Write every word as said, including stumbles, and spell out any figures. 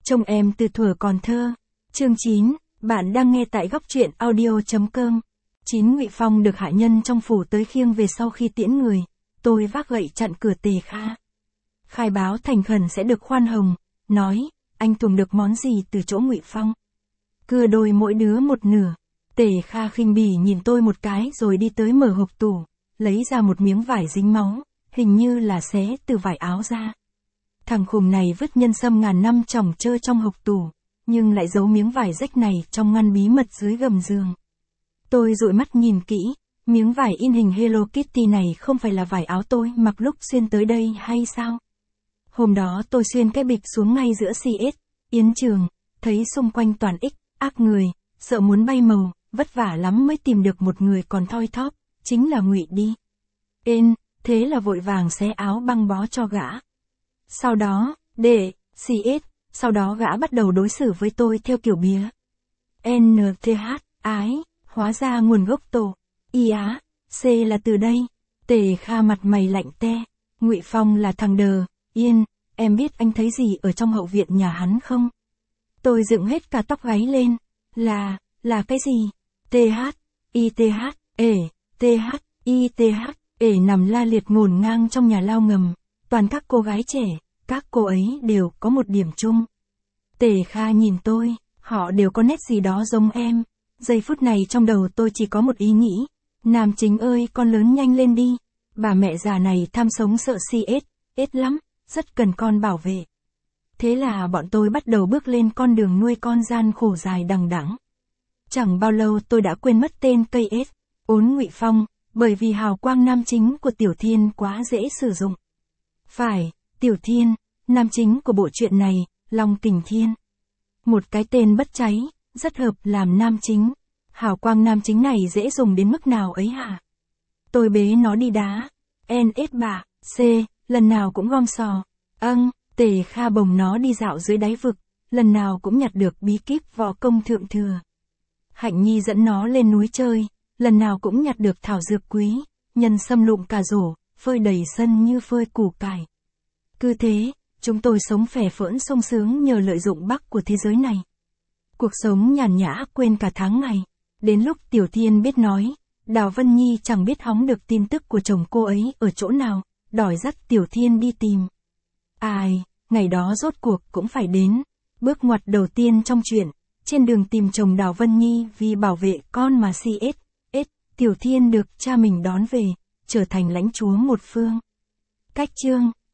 Trông em từ thuở còn thơ. Chương chín, bạn đang nghe tại góc truyện audio chấm com. Chín Ngụy Phong được hạ nhân trong phủ tới khiêng về sau khi tiễn người, tôi vác gậy chặn cửa Tề Kha. Khai báo thành khẩn sẽ được khoan hồng, nói, anh thuồng được món gì từ chỗ Ngụy Phong. Cưa đôi mỗi đứa một nửa. Tề Kha khinh bỉ nhìn tôi một cái rồi đi tới mở hộp tủ, lấy ra một miếng vải dính máu, hình như là xé từ vải áo ra. Thằng khùng này vứt nhân sâm ngàn năm trồng trơ trong hộp tủ, nhưng lại giấu miếng vải rách này trong ngăn bí mật dưới gầm giường. Tôi dụi mắt nhìn kỹ, miếng vải in hình Hello Kitty này không phải là vải áo tôi mặc lúc xuyên tới đây hay sao? Hôm đó tôi xuyên cái bịch xuống ngay giữa xê ét, Yến Trường, thấy xung quanh toàn ích, ác người, sợ muốn bay màu, vất vả lắm mới tìm được một người còn thoi thóp, chính là Ngụy đi. Ên, thế là vội vàng xé áo băng bó cho gã. Sau đó, để, xê ét, sau đó gã bắt đầu đối xử với tôi theo kiểu bía. en tê hát, ái, hóa ra nguồn gốc tổ, y á, C là từ đây. Tề Kha mặt mày lạnh te, Ngụy Phong là thằng đờ, yên, em biết anh thấy gì ở trong hậu viện nhà hắn không? Tôi dựng hết cả tóc gáy lên, là, là cái gì? tê hát, i tê hát, ể, tê hát, i tê hát, ể nằm la liệt ngổn ngang trong nhà lao ngầm. Toàn các cô gái trẻ, các cô ấy đều có một điểm chung. Tề Kha nhìn tôi, họ đều có nét gì đó giống em. Giây phút này trong đầu tôi chỉ có một ý nghĩ. Nam chính ơi, con lớn nhanh lên đi. Bà mẹ già này tham sống sợ xê ét, ết lắm, rất cần con bảo vệ. Thế là bọn tôi bắt đầu bước lên con đường nuôi con gian khổ dài đằng đẵng. Chẳng bao lâu tôi đã quên mất tên cây ết, ốn Ngụy Phong, bởi vì hào quang nam chính của Tiểu Thiên quá dễ sử dụng. Phải, Tiểu Thiên, nam chính của bộ truyện này, Long Kình Thiên. Một cái tên bất cháy, rất hợp làm nam chính. Hào quang nam chính này dễ dùng đến mức nào ấy hả? Tôi bế nó đi đá. en ét bạ, C, lần nào cũng gom sò. Âng, Tề Kha bồng nó đi dạo dưới đáy vực, lần nào cũng nhặt được bí kíp võ công thượng thừa. Hạnh Nhi dẫn nó lên núi chơi, lần nào cũng nhặt được thảo dược quý, nhân sâm lụm cà rổ, phơi đầy sân như phơi củ cải. Cứ thế, chúng tôi sống phè phỡn sung sướng nhờ lợi dụng bắc của thế giới này. Cuộc sống nhàn nhã quên cả tháng ngày. Đến lúc Tiểu Thiên biết nói, Đào Vân Nhi chẳng biết hóng được tin tức của chồng cô ấy ở chỗ nào, đòi dắt Tiểu Thiên đi tìm. Ai, ngày đó rốt cuộc cũng phải đến. Bước ngoặt đầu tiên trong chuyện, trên đường tìm chồng Đào Vân Nhi vì bảo vệ con mà xê ét, ết, Tiểu Thiên được cha mình đón về, trở thành lãnh chúa một phương. Cách chương